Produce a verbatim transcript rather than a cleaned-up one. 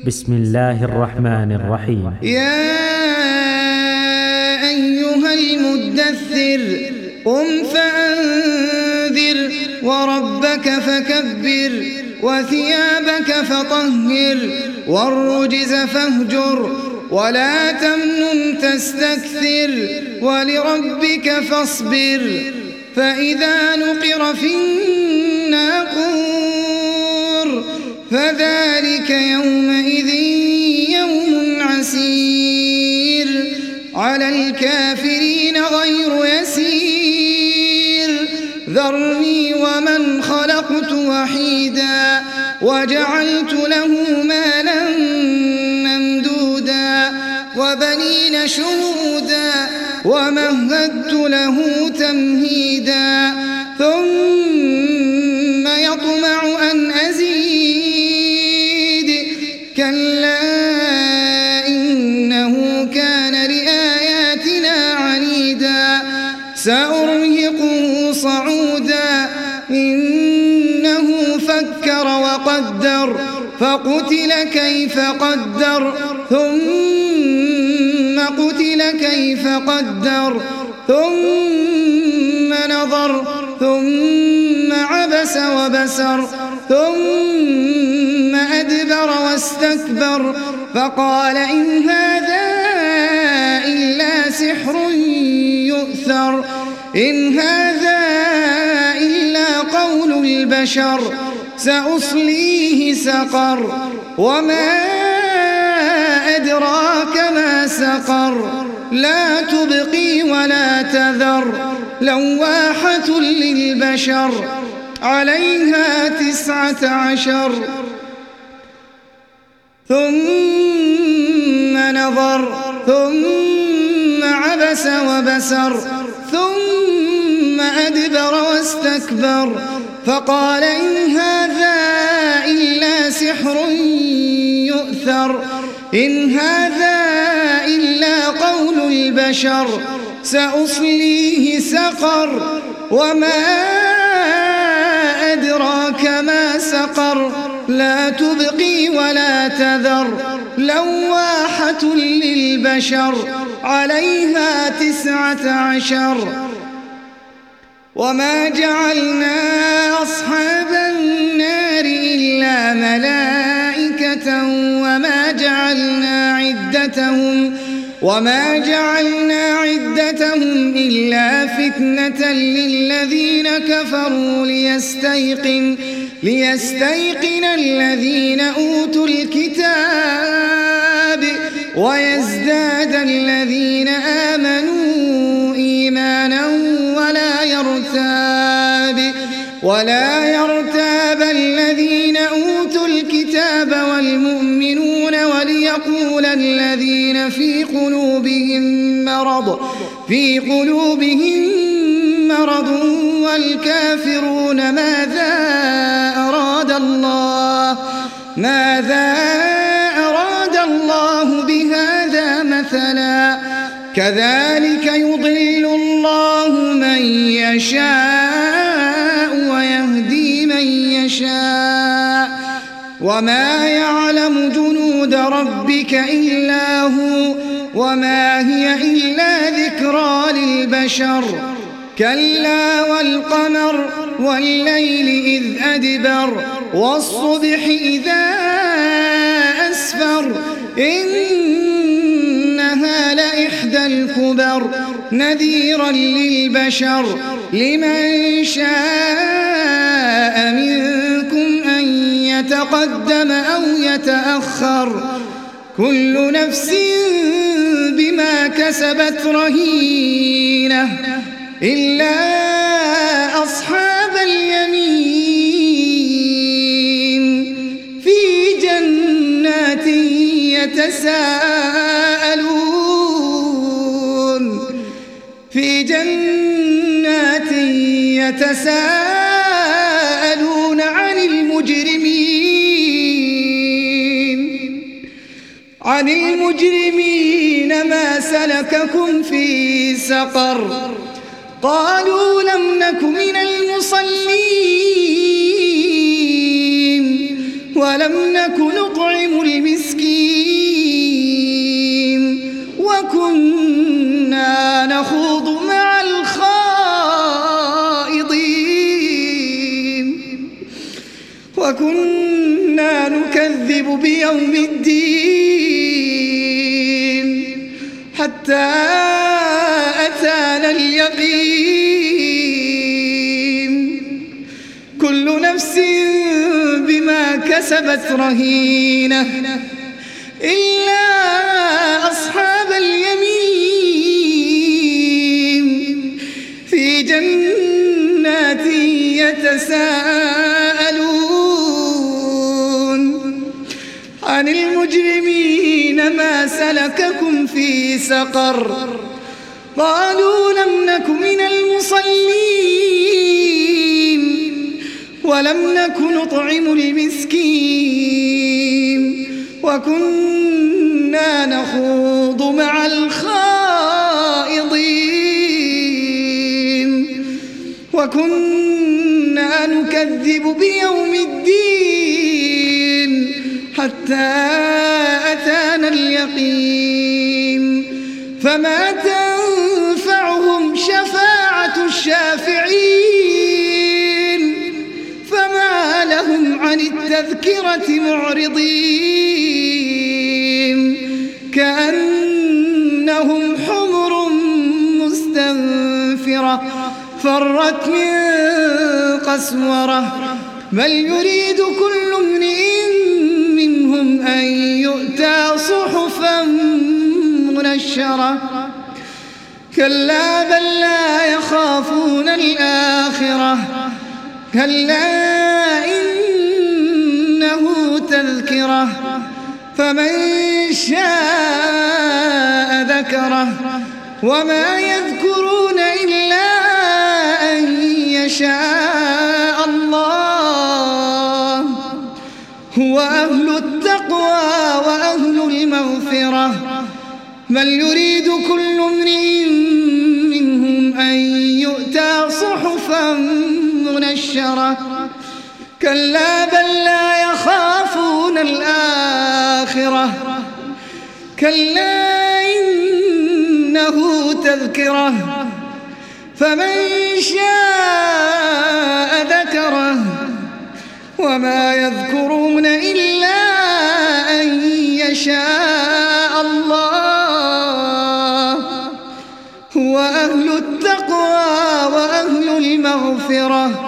بسم الله الرحمن الرحيم. يا أيها المدثر قم فأنذر وربك فكبر وثيابك فطهر والرجز فاهجر ولا تمنن تستكثر ولربك فاصبر فإذا نقر في الناقور فذلك يومئذ يوم عسير على الكافرين غير يسير ذرني ومن خلقت وحيدا وجعلت له مالا ممدودا وبنين شهودا ومهدت له تمهيدا ثم يطمع أن أزيد كلا إنه كان لآياتنا عنيدا سأرهقه صعودا إنه فكر وقدر فقتل كيف قدر ثم قتل كيف قدر ثم نظر ثم عبس وبسر ثم أدبر واستكبر فقال إن هذا إلا سحر يؤثر إن هذا إلا قول البشر سأصليه سقر وما أدراك ما سقر لا تبقي ولا تذر لواحة للبشر عليها تسعة عشر ثم نظر ثم عبس وبسر ثم أدبر واستكبر فقال إن هذا إلا سحر يؤثر إن هذا إلا قول البشر سأصليه سقر وما أدراك ما سقر لا تبقي ولا تذر لواحة للبشر عليها تسعة عشر وما جعلنا أصحاب النار إلا ملائكة وما جعلنا عدتهم وما جعلنا عدتهم إلا فتنة للذين كفروا ليستيقن ليستيقن الذين أوتوا الكتاب ويزداد الذين آمنوا إيمانا ولا يرتاب ولا يرتاب الذين أوتوا الكتاب والمؤمنون وليقول الذين في قلوبهم مرض في قلوبهم مرض والكافرون ماذا أراد الله ماذا أراد الله بهذا مثلا كذلك يضل الله من يشاء ويهدي من يشاء وما يعلم جنود ربك إلا هو وما هي إلا ذكرى للبشر كلا والقمر والليل إذ أدبر والصبح إذا أسفر إنها لإحدى الكبر نذيرا للبشر لمن شاء منكم أن يتقدم أو يتأخر كل نفس بما كسبت رهينة إلا أصحاب اليمين في جنات يتساءلون في جنات يتساءلون عن المجرمين عن المجرمين ما سلككم في سقر قالوا لم نك من المصلين ولم نك نطعم المسكين بيوم الدين حتى أتانا اليقين كل نفس بما كسبت رهينة إلا أصحاب اليمين في جنات يتساءلون عن المجرمين ما سلككم في سقر قالوا لم نك من المصلين ولم نك نطعم المسكين وكنا نخوض مع الخائضين وكنا نكذب بيوم الدين حتى أتانا اليقين فما تنفعهم شفاعة الشافعين فما لهم عن التذكرة معرضين كأنهم حمر مستنفرة فرت من قسورة بل يريد كل امرئ منهم أن يؤتى صحفا منشرة كلا بل لا يخافون الآخرة كلا إنه تذكرة فمن شاء ذكره وما يذكرون إلا أن يشاء الله هو أهل التقوى وأهل المغفرة بل يريد كل امرئ منهم أن يؤتى صحفا منشرة كلا بل لا يخافون الآخرة كلا إنه تذكرة فمن شاء ذكره وما يذكرون إلا أن يشاء الله هو أهل التقوى وأهل المغفرة